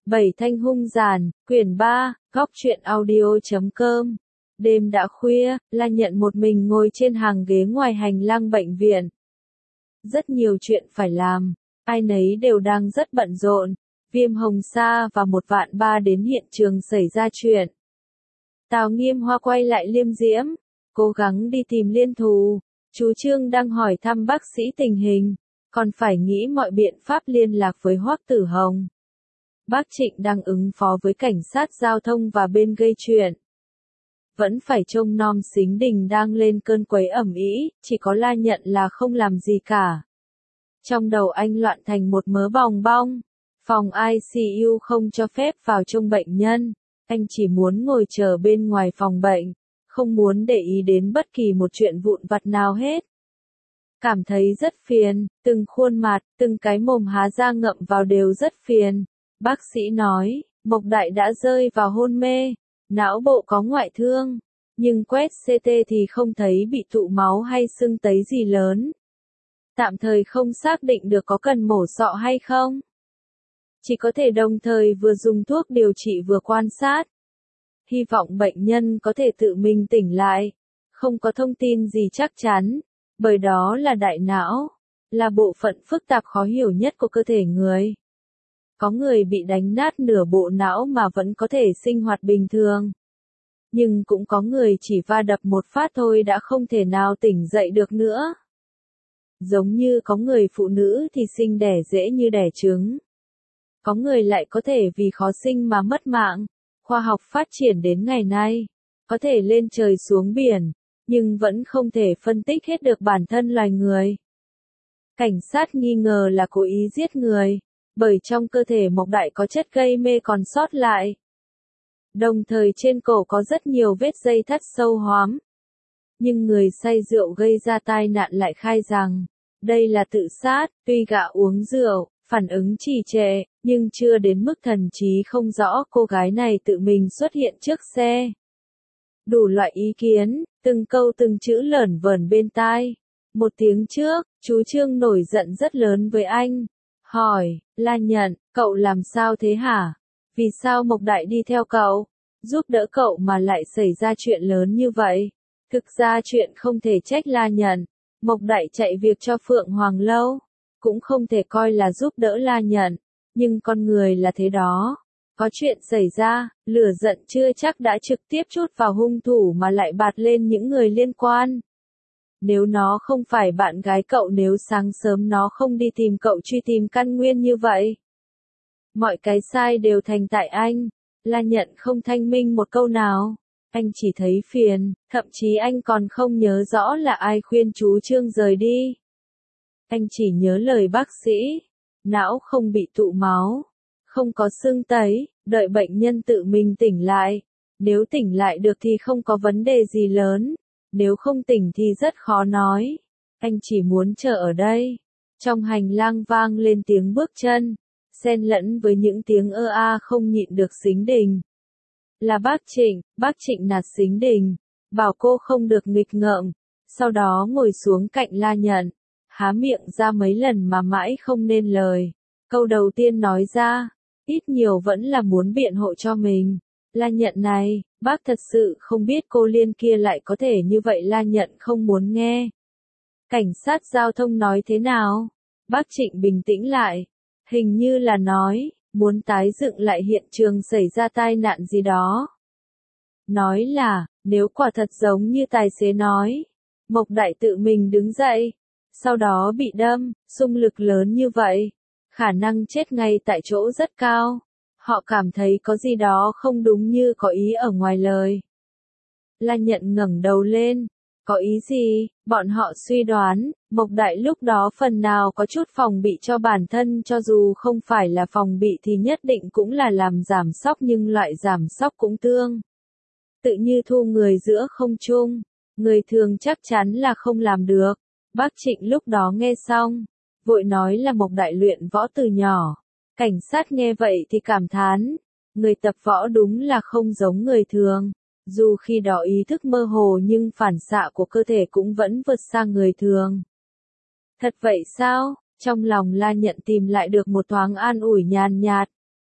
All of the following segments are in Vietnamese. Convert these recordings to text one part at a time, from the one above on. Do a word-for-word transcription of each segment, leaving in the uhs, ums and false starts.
Bảy thanh hung giàn, quyển ba, góc truyện audio chấm com. Đêm đã khuya, La Nhận một mình ngồi trên hàng ghế ngoài hành lang bệnh viện. Rất nhiều chuyện phải làm, ai nấy đều đang rất bận rộn. Viêm Hồng Sa và một vạn ba đến hiện trường xảy ra chuyện. Tào Nghiêm Hoa quay lại Liêm Diễm, cố gắng đi tìm liên thù. Chú Trương đang hỏi thăm bác sĩ tình hình, còn phải nghĩ mọi biện pháp liên lạc với Hoắc Tử Hồng. Bác Trịnh đang ứng phó với cảnh sát giao thông và bên gây chuyện. Vẫn phải trông nom Sính Đình đang lên cơn quấy ẩm ĩ, chỉ có La Nhận là không làm gì cả. Trong đầu anh loạn thành một mớ bòng bong. Phòng i xê u không cho phép vào trông bệnh nhân. Anh chỉ muốn ngồi chờ bên ngoài phòng bệnh, không muốn để ý đến bất kỳ một chuyện vụn vặt nào hết. Cảm thấy rất phiền, từng khuôn mặt, từng cái mồm há ra ngậm vào đều rất phiền. Bác sĩ nói, Mộc Đại đã rơi vào hôn mê, não bộ có ngoại thương, nhưng quét xê tê thì không thấy bị tụ máu hay sưng tấy gì lớn. Tạm thời không xác định được có cần mổ sọ hay không. Chỉ có thể đồng thời vừa dùng thuốc điều trị vừa quan sát. Hy vọng bệnh nhân có thể tự mình tỉnh lại. Không có thông tin gì chắc chắn, bởi đó là đại não, là bộ phận phức tạp khó hiểu nhất của cơ thể người. Có người bị đánh nát nửa bộ não mà vẫn có thể sinh hoạt bình thường. Nhưng cũng có người chỉ va đập một phát thôi đã không thể nào tỉnh dậy được nữa. Giống như có người phụ nữ thì sinh đẻ dễ như đẻ trứng. Có người lại có thể vì khó sinh mà mất mạng. Khoa học phát triển đến ngày nay, có thể lên trời xuống biển, nhưng vẫn không thể phân tích hết được bản thân loài người. Cảnh sát nghi ngờ là cố ý giết người, bởi trong cơ thể Mộc Đại có chất gây mê còn sót lại. Đồng thời trên cổ có rất nhiều vết dây thắt sâu hoắm. Nhưng người say rượu gây ra tai nạn lại khai rằng, đây là tự sát, tuy gã uống rượu, phản ứng trì trệ, nhưng chưa đến mức thần trí không rõ cô gái này tự mình xuất hiện trước xe. Đủ loại ý kiến, từng câu từng chữ lởn vởn bên tai. Một tiếng trước, chú Trương nổi giận rất lớn với anh. Hỏi, La Nhận, cậu làm sao thế hả? Vì sao Mộc Đại đi theo cậu? Giúp đỡ cậu mà lại xảy ra chuyện lớn như vậy? Thực ra chuyện không thể trách La Nhận. Mộc Đại chạy việc cho Phượng Hoàng Lâu. Cũng không thể coi là giúp đỡ La Nhận. Nhưng con người là thế đó. Có chuyện xảy ra, lửa giận chưa chắc đã trực tiếp trút vào hung thủ mà lại bạt lên những người liên quan. Nếu nó không phải bạn gái cậu, nếu sáng sớm nó không đi tìm cậu truy tìm căn nguyên như vậy. Mọi cái sai đều thành tại anh. La Nhận không thanh minh một câu nào. Anh chỉ thấy phiền, thậm chí anh còn không nhớ rõ là ai khuyên chú Trương rời đi. Anh chỉ nhớ lời bác sĩ. Não không bị tụ máu, không có sưng tấy, đợi bệnh nhân tự mình tỉnh lại. Nếu tỉnh lại được thì không có vấn đề gì lớn. Nếu không tỉnh thì rất khó nói. Anh chỉ muốn chờ ở đây. Trong hành lang vang lên tiếng bước chân, xen lẫn với những tiếng ơ a không nhịn được Sính Đình. Là bác Trịnh, bác Trịnh nạt Sính Đình, bảo cô không được nghịch ngợm, sau đó ngồi xuống cạnh La Nhận, há miệng ra mấy lần mà mãi không nên lời. Câu đầu tiên nói ra, ít nhiều vẫn là muốn biện hộ cho mình. La Nhận này, bác thật sự không biết cô Liên kia lại có thể như vậy. La Nhận không muốn nghe. Cảnh sát giao thông nói thế nào? Bác Trịnh bình tĩnh lại. Hình như là nói, muốn tái dựng lại hiện trường xảy ra tai nạn gì đó. Nói là, nếu quả thật giống như tài xế nói, Mộc Đại tự mình đứng dậy, sau đó bị đâm, xung lực lớn như vậy, khả năng chết ngay tại chỗ rất cao. Họ cảm thấy có gì đó không đúng như có ý ở ngoài lời. La Nhận ngẩng đầu lên. Có ý gì? Bọn họ suy đoán, Mộc Đại lúc đó phần nào có chút phòng bị cho bản thân, cho dù không phải là phòng bị thì nhất định cũng là làm giảm sóc, nhưng loại giảm sóc cũng tương tự như thu người giữa không trung. Người thường chắc chắn là không làm được. Bác Trịnh lúc đó nghe xong, vội nói là Mộc Đại luyện võ từ nhỏ. Cảnh sát nghe vậy thì cảm thán, người tập võ đúng là không giống người thường. Dù khi đó ý thức mơ hồ nhưng phản xạ của cơ thể cũng vẫn vượt xa người thường. Thật vậy sao? Trong lòng La Nhận tìm lại được một thoáng an ủi nhàn nhạt.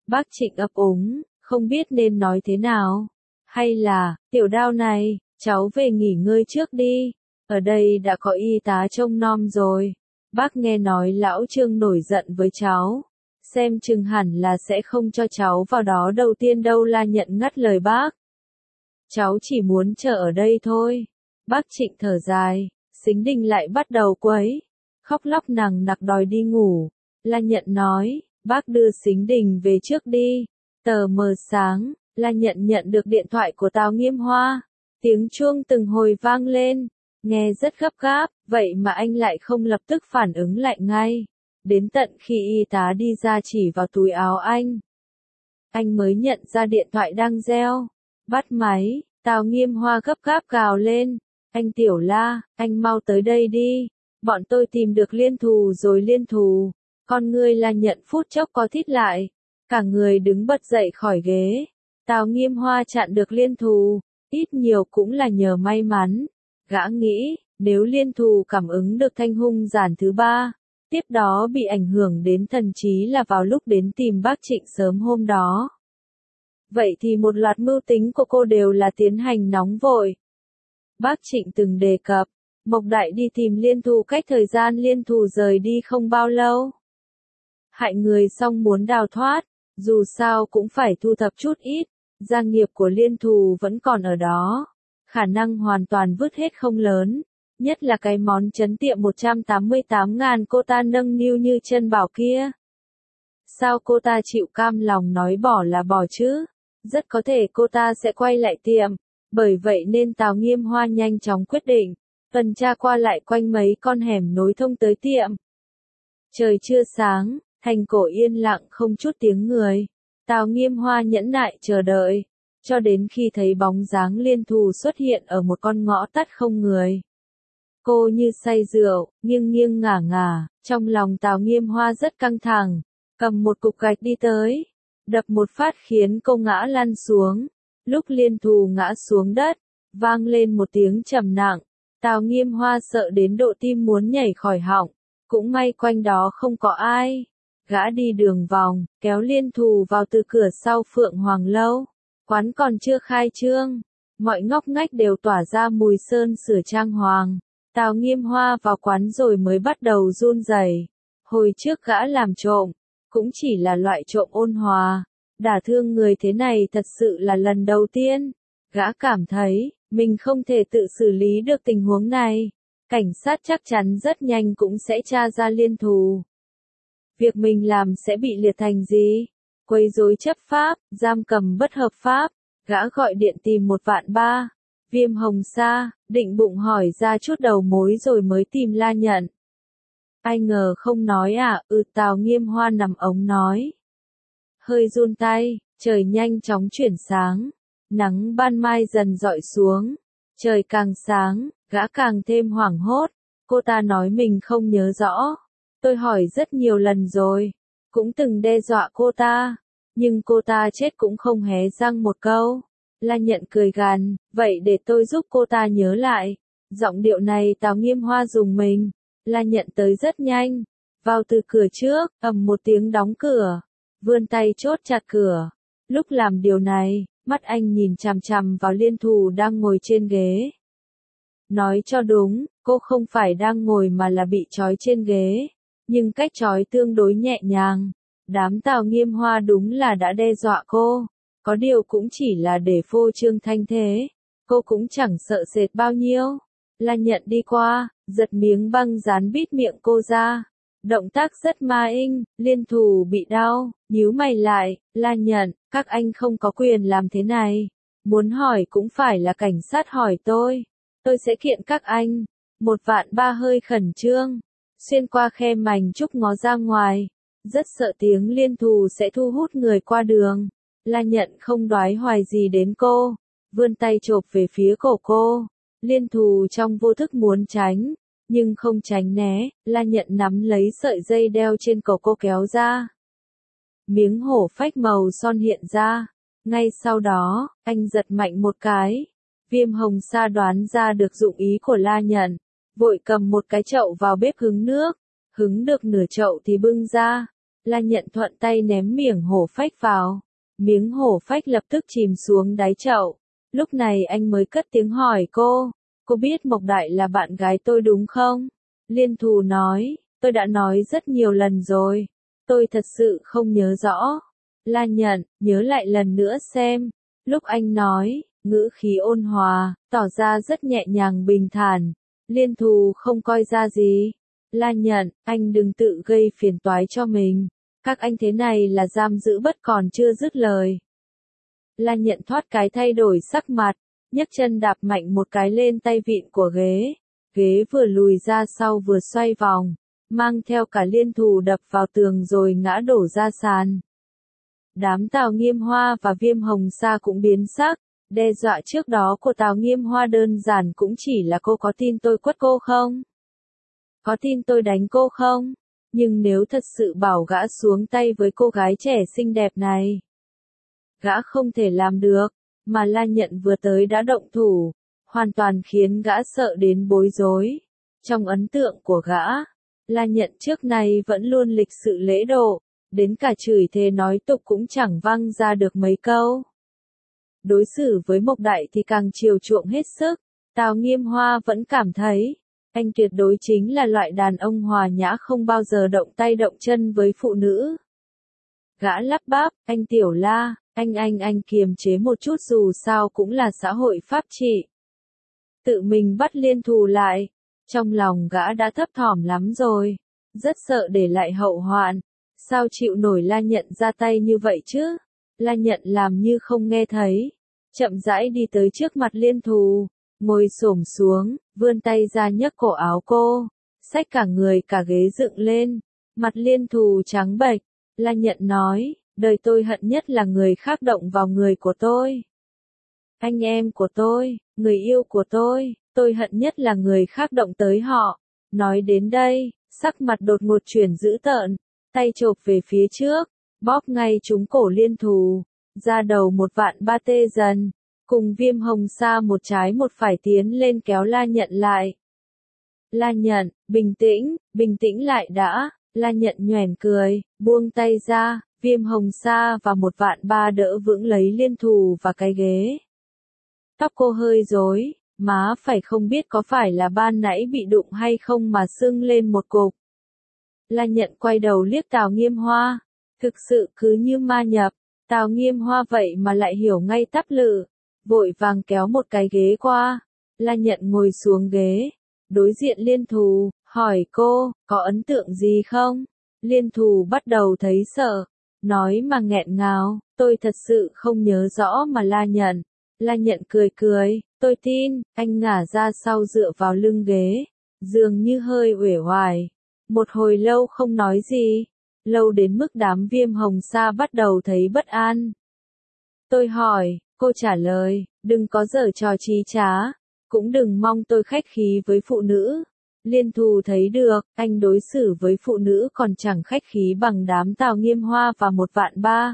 Bác Trịnh ấp úng, không biết nên nói thế nào. Hay là, tiểu Đao này, cháu về nghỉ ngơi trước đi. Ở đây đã có y tá trông nom rồi. Bác nghe nói lão Trương nổi giận với cháu. Xem chừng hẳn là sẽ không cho cháu vào đó đầu tiên đâu. La Nhận ngắt lời bác. Cháu chỉ muốn chờ ở đây thôi. Bác Trịnh thở dài, Sính Đình lại bắt đầu quấy. Khóc lóc nằng nặc đòi đi ngủ. La Nhận nói, bác đưa Sính Đình về trước đi. Tờ mờ sáng, La Nhận nhận được điện thoại của Tào Nghiêm Hoa. Tiếng chuông từng hồi vang lên, nghe rất gấp gáp, vậy mà anh lại không lập tức phản ứng lại ngay. Đến tận khi y tá đi ra chỉ vào túi áo anh, anh mới nhận ra điện thoại đang reo. Bắt máy, Tào Nghiêm Hoa gấp gáp gào lên. Anh Tiểu La, anh mau tới đây đi. Bọn tôi tìm được Liên Thù rồi. Liên Thù. Con ngươi La Nhận phút chốc co thít lại. Cả người đứng bật dậy khỏi ghế. Tào Nghiêm Hoa chặn được Liên Thù. Ít nhiều cũng là nhờ may mắn. Gã nghĩ, nếu Liên Thù cảm ứng được thanh hung giản thứ ba, tiếp đó bị ảnh hưởng đến thần trí là vào lúc đến tìm bác Trịnh sớm hôm đó. Vậy thì một loạt mưu tính của cô đều là tiến hành nóng vội. Bác Trịnh từng đề cập, Mộc Đại đi tìm Liên Thù cách thời gian Liên Thù rời đi không bao lâu. Hại người xong muốn đào thoát, dù sao cũng phải thu thập chút ít, gia nghiệp của Liên Thù vẫn còn ở đó. Khả năng hoàn toàn vứt hết không lớn, nhất là cái món trấn tiệm một trăm tám mươi tám ngàn cô ta nâng niu như chân bảo kia. Sao cô ta chịu cam lòng nói bỏ là bỏ chứ? Rất có thể cô ta sẽ quay lại tiệm, bởi vậy nên Tào Nghiêm Hoa nhanh chóng quyết định, tuần tra qua lại quanh mấy con hẻm nối thông tới tiệm. Trời chưa sáng, thành cổ yên lặng không chút tiếng người. Tào Nghiêm Hoa nhẫn nại chờ đợi, cho đến khi thấy bóng dáng Liên Thù xuất hiện ở một con ngõ tắt không người. Cô như say rượu, nghiêng nghiêng ngả ngả, trong lòng Tào Nghiêm Hoa rất căng thẳng, cầm một cục gạch đi tới, đập một phát khiến cô ngã lăn xuống. Lúc Liên Thù ngã xuống đất, vang lên một tiếng trầm nặng, Tào Nghiêm Hoa sợ đến độ tim muốn nhảy khỏi họng, cũng may quanh đó không có ai. Gã đi đường vòng, kéo Liên Thù vào từ cửa sau Phượng Hoàng Lâu. Quán còn chưa khai trương, mọi ngóc ngách đều tỏa ra mùi sơn sửa trang hoàng. Tào Nghiêm Hoa vào quán rồi mới bắt đầu run rẩy. Hồi trước gã làm trộm, cũng chỉ là loại trộm ôn hòa, đả thương người thế này thật sự là lần đầu tiên. Gã cảm thấy, mình không thể tự xử lý được tình huống này. Cảnh sát chắc chắn rất nhanh cũng sẽ tra ra Liên Thù. Việc mình làm sẽ bị liệt thành gì? Quấy rối chấp pháp, giam cầm bất hợp pháp. Gã gọi điện tìm một vạn ba. Viêm Hồng Sa, định bụng hỏi ra chút đầu mối rồi mới tìm La Nhận. Ai ngờ không nói à, ừ. Tào Nghiêm Hoa nằm ống nói. Hơi run tay, trời nhanh chóng chuyển sáng. Nắng ban mai dần rọi xuống. Trời càng sáng, gã càng thêm hoảng hốt. Cô ta nói mình không nhớ rõ. Tôi hỏi rất nhiều lần rồi. Cũng từng đe dọa cô ta. Nhưng cô ta chết cũng không hé răng một câu. La Nhận cười gằn, vậy để tôi giúp cô ta nhớ lại. Giọng điệu này Tào Nghiêm Hoa dùng mình. La Nhận tới rất nhanh. Vào từ cửa trước, ầm một tiếng đóng cửa. Vươn tay chốt chặt cửa. Lúc làm điều này, mắt anh nhìn chằm chằm vào Liên Thù đang ngồi trên ghế. Nói cho đúng, cô không phải đang ngồi mà là bị trói trên ghế. Nhưng cách trói tương đối nhẹ nhàng. Đám Tào Nghiêm Hoa đúng là đã đe dọa cô. Có điều cũng chỉ là để phô trương thanh thế. Cô cũng chẳng sợ sệt bao nhiêu. La Nhận đi qua, giật miếng băng dán bít miệng cô ra. Động tác rất ma inh. Liên Thù bị đau, nhíu mày lại. La Nhận, các anh không có quyền làm thế này. Muốn hỏi cũng phải là cảnh sát hỏi tôi. Tôi sẽ kiện các anh. Một vạn ba hơi khẩn trương. Xuyên qua khe mảnh trúc ngó ra ngoài. Rất sợ tiếng Liên Thù sẽ thu hút người qua đường. La Nhận không đoái hoài gì đến cô. Vươn tay chộp về phía cổ cô. Liên Thù trong vô thức muốn tránh. Nhưng không tránh né. La Nhận nắm lấy sợi dây đeo trên cổ cô kéo ra. Miếng hổ phách màu son hiện ra. Ngay sau đó, anh giật mạnh một cái. Viêm Hồng Sa đoán ra được dụng ý của La Nhận. Vội cầm một cái chậu vào bếp hứng nước. Hứng được nửa chậu thì bưng ra. La Nhận thuận tay ném miếng hổ phách vào. Miếng hổ phách lập tức chìm xuống đáy chậu. Lúc này anh mới cất tiếng hỏi cô, cô biết Mộc Đại là bạn gái tôi đúng không? Liên Thù nói, tôi đã nói rất nhiều lần rồi. Tôi thật sự không nhớ rõ. La Nhận, nhớ lại lần nữa xem. Lúc anh nói, ngữ khí ôn hòa, tỏ ra rất nhẹ nhàng bình thản. Liên Thù không coi ra gì. La Nhận, anh đừng tự gây phiền toái cho mình. Các anh thế này là giam giữ bất còn chưa dứt lời. La Nhận thoát cái thay đổi sắc mặt, nhấc chân đạp mạnh một cái lên tay vịn của ghế. Ghế vừa lùi ra sau vừa xoay vòng, mang theo cả Liên Thù đập vào tường rồi ngã đổ ra sàn. Đám Tào Nghiêm Hoa và Viêm Hồng Sa cũng biến sắc, đe dọa trước đó của Tào Nghiêm Hoa đơn giản cũng chỉ là cô có tin tôi quất cô không? Có tin tôi đánh cô không? Nhưng nếu thật sự bảo gã xuống tay với cô gái trẻ xinh đẹp này, gã không thể làm được, mà La Nhận vừa tới đã động thủ, hoàn toàn khiến gã sợ đến bối rối. Trong ấn tượng của gã, La Nhận trước này vẫn luôn lịch sự lễ độ, đến cả chửi thề nói tục cũng chẳng văng ra được mấy câu. Đối xử với Mộc Đại thì càng chiều chuộng hết sức, Tào Nghiêm Hoa vẫn cảm thấy, anh tuyệt đối chính là loại đàn ông hòa nhã không bao giờ động tay động chân với phụ nữ. Gã lắp bắp, anh Tiểu La, anh anh anh kiềm chế một chút dù sao cũng là xã hội pháp trị. Tự mình bắt Liên Thù lại, trong lòng gã đã thấp thỏm lắm rồi, rất sợ để lại hậu hoạn, sao chịu nổi La Nhận ra tay như vậy chứ? La Nhận làm như không nghe thấy, chậm rãi đi tới trước mặt Liên Thù, ngồi xổm xuống, vươn tay ra nhấc cổ áo cô, xách cả người cả ghế dựng lên, mặt Liên Thù trắng bệch. La Nhận nói, đời tôi hận nhất là người khác động vào người của tôi. Anh em của tôi, người yêu của tôi, tôi hận nhất là người khác động tới họ. Nói đến đây, sắc mặt đột ngột chuyển dữ tợn, tay chộp về phía trước, bóp ngay trúng cổ Liên Thù, ra đầu một vạn ba tê dần, cùng Viêm Hồng Sa một trái một phải tiến lên kéo La Nhận lại. La Nhận, bình tĩnh, bình tĩnh lại đã. La Nhận nhoẻn cười, buông tay ra, Viêm Hồng Sa và một vạn ba đỡ vững lấy Liên Thù và cái ghế. Tóc cô hơi rối, má phải không biết có phải là ban nãy bị đụng hay không mà sưng lên một cục. La Nhận quay đầu liếc Tào Nghiêm Hoa, thực sự cứ như ma nhập, Tào Nghiêm Hoa vậy mà lại hiểu ngay tắp lự, vội vàng kéo một cái ghế qua. La Nhận ngồi xuống ghế, đối diện Liên Thù, hỏi cô, có ấn tượng gì không? Liên Thù bắt đầu thấy sợ, nói mà nghẹn ngào, tôi thật sự không nhớ rõ mà La Nhận. La Nhận cười cười, tôi tin, anh ngả ra sau dựa vào lưng ghế, dường như hơi uể oải. Một hồi lâu không nói gì, lâu đến mức đám Viêm Hồng Sa bắt đầu thấy bất an. Tôi hỏi, cô trả lời, đừng có giở trò trí trá, cũng đừng mong tôi khách khí với phụ nữ. Liên Thù thấy được, anh đối xử với phụ nữ còn chẳng khách khí bằng đám Tào Nghiêm Hoa và một vạn ba.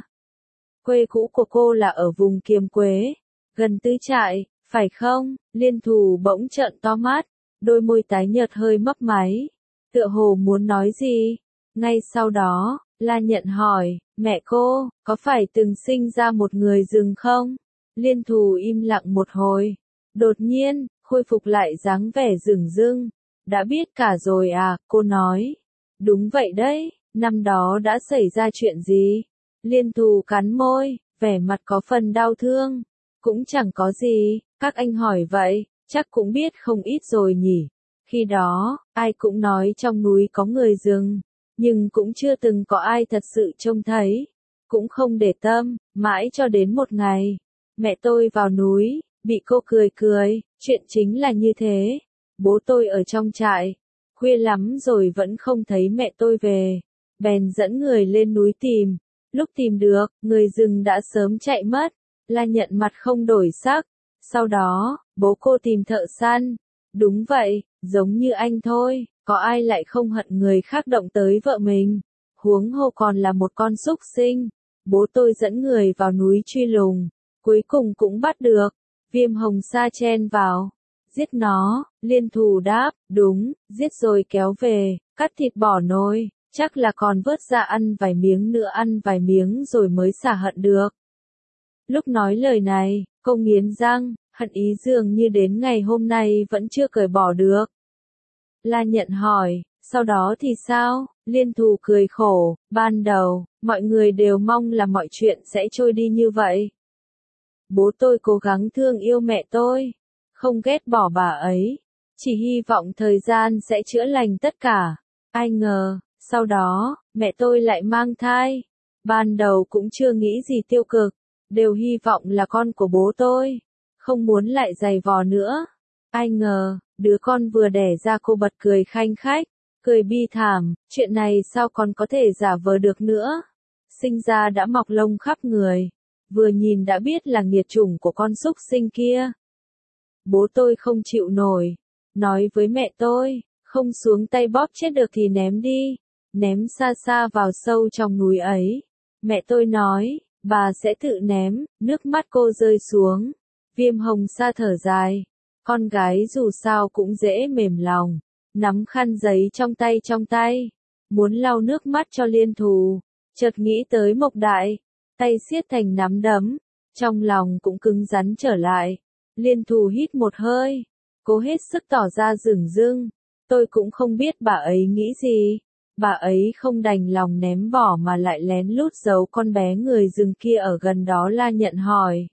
Quê cũ của cô là ở vùng Kiềm Quế, gần Tư Trại, phải không? Liên Thù bỗng trợn to mắt, đôi môi tái nhợt hơi mấp máy, tựa hồ muốn nói gì. Ngay sau đó, La Nhận hỏi, mẹ cô, có phải từng sinh ra một người rừng không? Liên Thù im lặng một hồi, đột nhiên, khôi phục lại dáng vẻ rừng rưng. Đã biết cả rồi à, cô nói. Đúng vậy đấy, năm đó đã xảy ra chuyện gì? Liên Thù cắn môi, vẻ mặt có phần đau thương. Cũng chẳng có gì, các anh hỏi vậy, chắc cũng biết không ít rồi nhỉ. Khi đó, ai cũng nói trong núi có người rừng, nhưng cũng chưa từng có ai thật sự trông thấy. Cũng không để tâm, mãi cho đến một ngày, mẹ tôi vào núi, bị cô cười cười, chuyện chính là như thế. Bố tôi ở trong trại, khuya lắm rồi vẫn không thấy mẹ tôi về, bèn dẫn người lên núi tìm, lúc tìm được, người rừng đã sớm chạy mất. La Nhận mặt không đổi sắc, sau đó, bố cô tìm thợ săn, đúng vậy, giống như anh thôi, có ai lại không hận người khác động tới vợ mình, huống hồ còn là một con súc sinh. Bố tôi dẫn người vào núi truy lùng, cuối cùng cũng bắt được. Viêm Hồng Sa chen vào, giết nó. Liên Thù đáp, đúng, giết rồi kéo về, cắt thịt bỏ nồi, chắc là còn vớt ra ăn vài miếng nữa ăn vài miếng rồi mới xả hận được. Lúc nói lời này, cô nghiến răng, hận ý dường như đến ngày hôm nay vẫn chưa cởi bỏ được. La Nhận hỏi, sau đó thì sao? Liên Thù cười khổ, ban đầu, mọi người đều mong là mọi chuyện sẽ trôi đi như vậy. Bố tôi cố gắng thương yêu mẹ tôi, không ghét bỏ bà ấy, chỉ hy vọng thời gian sẽ chữa lành tất cả. Ai ngờ, sau đó, mẹ tôi lại mang thai. Ban đầu cũng chưa nghĩ gì tiêu cực, đều hy vọng là con của bố tôi, không muốn lại giày vò nữa. Ai ngờ, đứa con vừa đẻ ra cô bật cười khanh khách, cười bi thảm, chuyện này sao còn có thể giả vờ được nữa. Sinh ra đã mọc lông khắp người, vừa nhìn đã biết là nghiệt chủng của con súc sinh kia. Bố tôi không chịu nổi, nói với mẹ tôi, không xuống tay bóp chết được thì ném đi, ném xa xa vào sâu trong núi ấy. Mẹ tôi nói, bà sẽ tự ném, nước mắt cô rơi xuống. Viêm Hồng Sa thở dài, con gái dù sao cũng dễ mềm lòng, nắm khăn giấy trong tay trong tay, muốn lau nước mắt cho Liên Thù, chợt nghĩ tới Mộc Đại, tay siết thành nắm đấm, trong lòng cũng cứng rắn trở lại. Liên Thù hít một hơi, cố hết sức tỏ ra dửng dưng, tôi cũng không biết bà ấy nghĩ gì, bà ấy không đành lòng ném bỏ mà lại lén lút giấu con bé người rừng kia ở gần đó. La Nhận hỏi.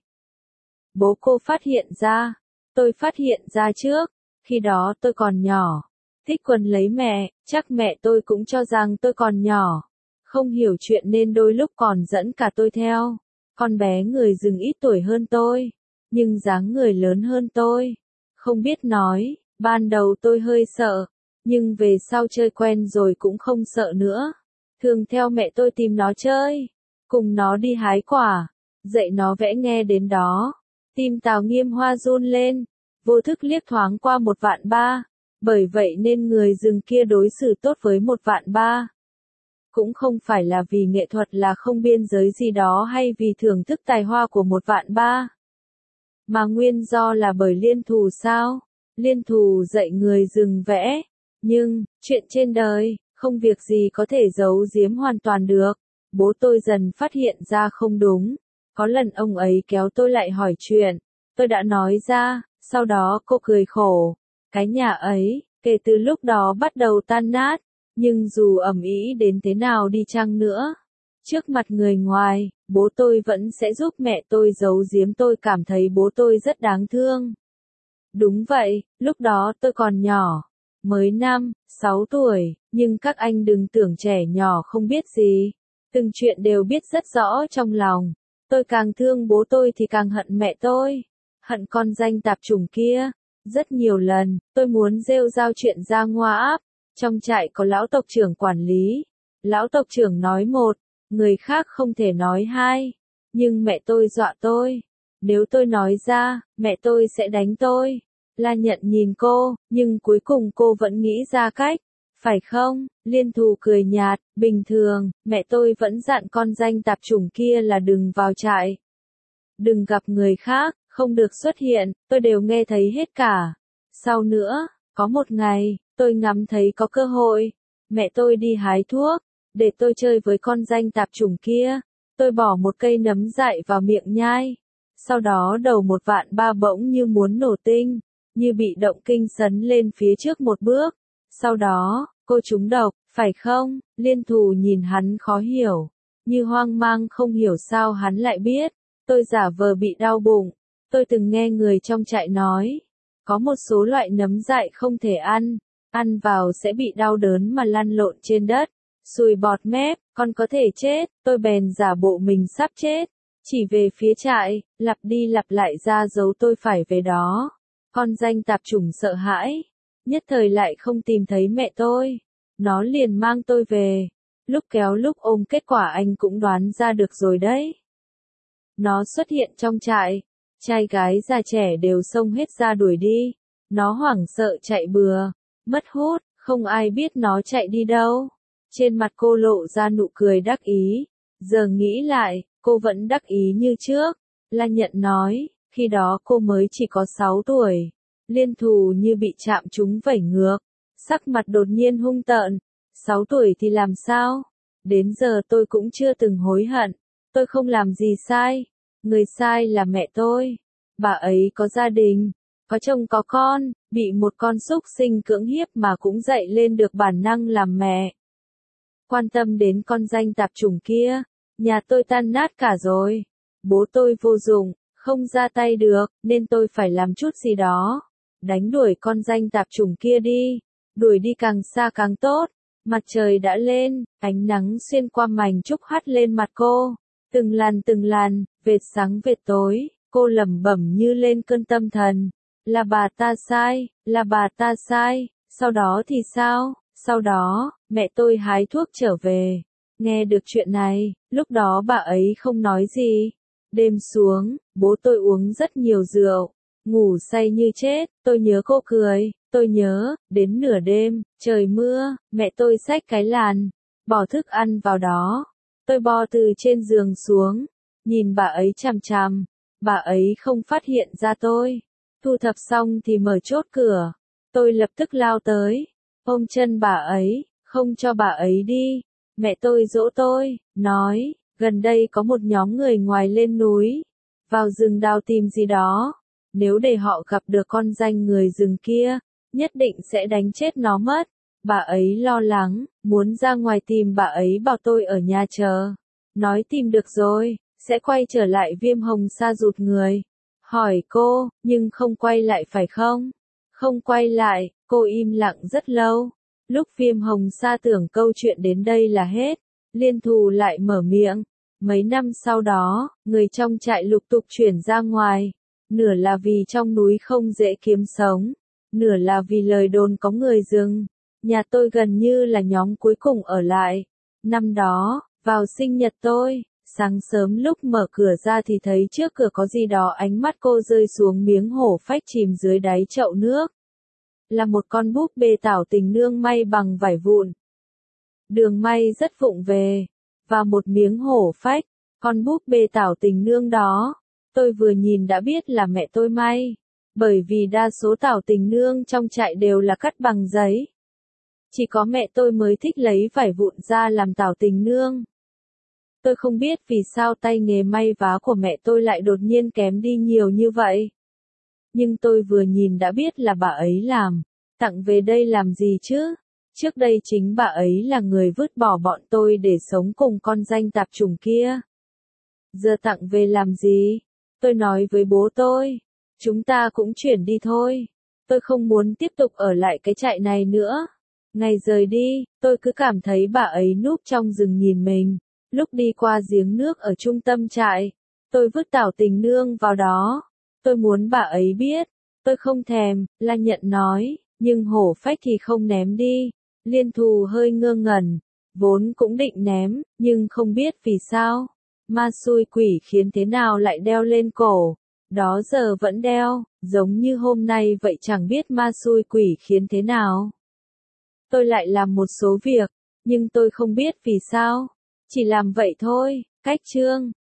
Bố cô phát hiện ra, tôi phát hiện ra trước, khi đó tôi còn nhỏ, thích quấn lấy mẹ, chắc mẹ tôi cũng cho rằng tôi còn nhỏ, không hiểu chuyện nên đôi lúc còn dẫn cả tôi theo. Con bé người rừng ít tuổi hơn tôi, nhưng dáng người lớn hơn tôi, không biết nói, ban đầu tôi hơi sợ, nhưng về sau chơi quen rồi cũng không sợ nữa. Thường theo mẹ tôi tìm nó chơi, cùng nó đi hái quả, dạy nó vẽ. Nghe đến đó, tim Tào Nghiêm Hoa run lên, vô thức liếc thoáng qua một vạn ba, bởi vậy nên người rừng kia đối xử tốt với một vạn ba. Cũng không phải là vì nghệ thuật là không biên giới gì đó hay vì thưởng thức tài hoa của một vạn ba, mà nguyên do là bởi Liên Thù sao? Liên Thù dạy người rừng vẽ, nhưng, chuyện trên đời, không việc gì có thể giấu giếm hoàn toàn được. Bố tôi dần phát hiện ra không đúng, có lần ông ấy kéo tôi lại hỏi chuyện, tôi đã nói ra, sau đó cô cười khổ. Cái nhà ấy, kể từ lúc đó bắt đầu tan nát, nhưng dù ầm ĩ đến thế nào đi chăng nữa, trước mặt người ngoài, bố tôi vẫn sẽ giúp mẹ tôi giấu giếm. Tôi cảm thấy bố tôi rất đáng thương. Đúng vậy, lúc đó tôi còn nhỏ, mới năm, sáu tuổi, nhưng các anh đừng tưởng trẻ nhỏ không biết gì, từng chuyện đều biết rất rõ trong lòng. Tôi càng thương bố tôi thì càng hận mẹ tôi, hận con danh tạp chủng kia. Rất nhiều lần, tôi muốn rêu rao chuyện ra ngoa áp, trong trại có lão tộc trưởng quản lý. Lão tộc trưởng nói một, người khác không thể nói hai, nhưng mẹ tôi dọa tôi. Nếu tôi nói ra, mẹ tôi sẽ đánh tôi. La Nhận nhìn cô, nhưng cuối cùng cô vẫn nghĩ ra cách, phải không? Liên Thù cười nhạt, bình thường, mẹ tôi vẫn dặn con danh tạp chủng kia là đừng vào trại, đừng gặp người khác, không được xuất hiện, tôi đều nghe thấy hết cả. Sau nữa, có một ngày, tôi ngắm thấy có cơ hội, mẹ tôi đi hái thuốc, để tôi chơi với con danh tạp chủng kia, tôi bỏ một cây nấm dại vào miệng nhai. Sau đó đầu một vạn ba bỗng như muốn nổ tinh, như bị động kinh sấn lên phía trước một bước. Sau đó, cô trúng độc, phải không? Liên Thù nhìn hắn khó hiểu, như hoang mang không hiểu sao hắn lại biết. Tôi giả vờ bị đau bụng. Tôi từng nghe người trong trại nói, có một số loại nấm dại không thể ăn, ăn vào sẽ bị đau đớn mà lăn lộn trên đất, sùi bọt mép, còn có thể chết. Tôi bèn giả bộ mình sắp chết, chỉ về phía trại, lặp đi lặp lại ra dấu tôi phải về đó. Con danh tạp chủng sợ hãi, nhất thời lại không tìm thấy mẹ tôi, nó liền mang tôi về. Lúc kéo lúc ôm, kết quả anh cũng đoán ra được rồi đấy. Nó xuất hiện trong trại, trai gái già trẻ đều xông hết ra đuổi đi. Nó hoảng sợ chạy bừa, mất hút, không ai biết nó chạy đi đâu. Trên mặt cô lộ ra nụ cười đắc ý. Giờ nghĩ lại, cô vẫn đắc ý như trước. La Nhận nói, khi đó cô mới chỉ có sáu tuổi. Liên Thù như bị chạm trúng vẩy ngược, sắc mặt đột nhiên hung tợn. sáu tuổi thì làm sao? Đến giờ tôi cũng chưa từng hối hận. Tôi không làm gì sai. Người sai là mẹ tôi. Bà ấy có gia đình, có chồng có con, bị một con súc sinh cưỡng hiếp mà cũng dậy lên được bản năng làm mẹ. Quan tâm đến con danh tạp chủng kia, nhà tôi tan nát cả rồi. Bố tôi vô dụng, không ra tay được, nên tôi phải làm chút gì đó. Đánh đuổi con danh tạp chủng kia đi, đuổi đi càng xa càng tốt. Mặt trời đã lên, ánh nắng xuyên qua mảnh trúc hắt lên mặt cô. Từng làn từng làn, vệt sáng vệt tối, cô lẩm bẩm như lên cơn tâm thần. Là bà ta sai, là bà ta sai, sau đó thì sao? Sau đó, mẹ tôi hái thuốc trở về. Nghe được chuyện này, lúc đó bà ấy không nói gì. Đêm xuống, bố tôi uống rất nhiều rượu, ngủ say như chết, tôi nhớ cô cười, tôi nhớ, đến nửa đêm, trời mưa, mẹ tôi xách cái làn, bỏ thức ăn vào đó. Tôi bò từ trên giường xuống, nhìn bà ấy chằm chằm, bà ấy không phát hiện ra tôi. Thu thập xong thì mở chốt cửa, tôi lập tức lao tới, ôm chân bà ấy, không cho bà ấy đi. Mẹ tôi dỗ tôi, nói, gần đây có một nhóm người ngoài lên núi, vào rừng đào tìm gì đó. Nếu để họ gặp được con danh người rừng kia, nhất định sẽ đánh chết nó mất. Bà ấy lo lắng, muốn ra ngoài tìm, bà ấy bảo tôi ở nhà chờ. Nói tìm được rồi, sẽ quay trở lại Viêm Hồng Sa rụt người. Hỏi cô, nhưng không quay lại phải không? Không quay lại, cô im lặng rất lâu. Lúc Viêm Hồng Sa tưởng câu chuyện đến đây là hết, Liên Thù lại mở miệng. Mấy năm sau đó, người trong trại lục tục chuyển ra ngoài. Nửa là vì trong núi không dễ kiếm sống, nửa là vì lời đồn có người rừng. Nhà tôi gần như là nhóm cuối cùng ở lại. Năm đó, vào sinh nhật tôi, sáng sớm lúc mở cửa ra thì thấy trước cửa có gì đó, ánh mắt cô rơi xuống miếng hổ phách chìm dưới đáy chậu nước. Là một con búp bê tảo tình nương may bằng vải vụn. Đường may rất vụng về, và một miếng hổ phách, con búp bê tảo tình nương đó. Tôi vừa nhìn đã biết là mẹ tôi may, bởi vì đa số tảo tình nương trong trại đều là cắt bằng giấy. Chỉ có mẹ tôi mới thích lấy vải vụn ra làm tảo tình nương. Tôi không biết vì sao tay nghề may vá của mẹ tôi lại đột nhiên kém đi nhiều như vậy. Nhưng tôi vừa nhìn đã biết là bà ấy làm. Tặng về đây làm gì chứ? Trước đây chính bà ấy là người vứt bỏ bọn tôi để sống cùng con danh tạp chủng kia. Giờ tặng về làm gì? Tôi nói với bố tôi, chúng ta cũng chuyển đi thôi. Tôi không muốn tiếp tục ở lại cái trại này nữa. Ngày rời đi, tôi cứ cảm thấy bà ấy núp trong rừng nhìn mình. Lúc đi qua giếng nước ở trung tâm trại, tôi vứt tảo tình nương vào đó. Tôi muốn bà ấy biết, tôi không thèm, La Nhận nói, nhưng hổ phách thì không ném đi. Liên Thù hơi ngơ ngẩn, vốn cũng định ném, nhưng không biết vì sao. Ma xui quỷ khiến thế nào lại đeo lên cổ, đó giờ vẫn đeo, giống như hôm nay vậy, chẳng biết ma xui quỷ khiến thế nào. Tôi lại làm một số việc, nhưng tôi không biết vì sao, chỉ làm vậy thôi. Cách chương